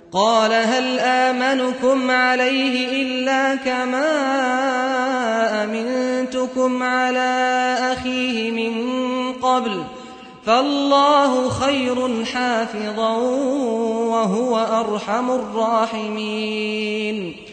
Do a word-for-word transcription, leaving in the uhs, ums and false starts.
قال هل آمنكم عليه إلا كما أمنتكم على أخيه من قبل فالله خير حافظا وهو أرحم الراحمين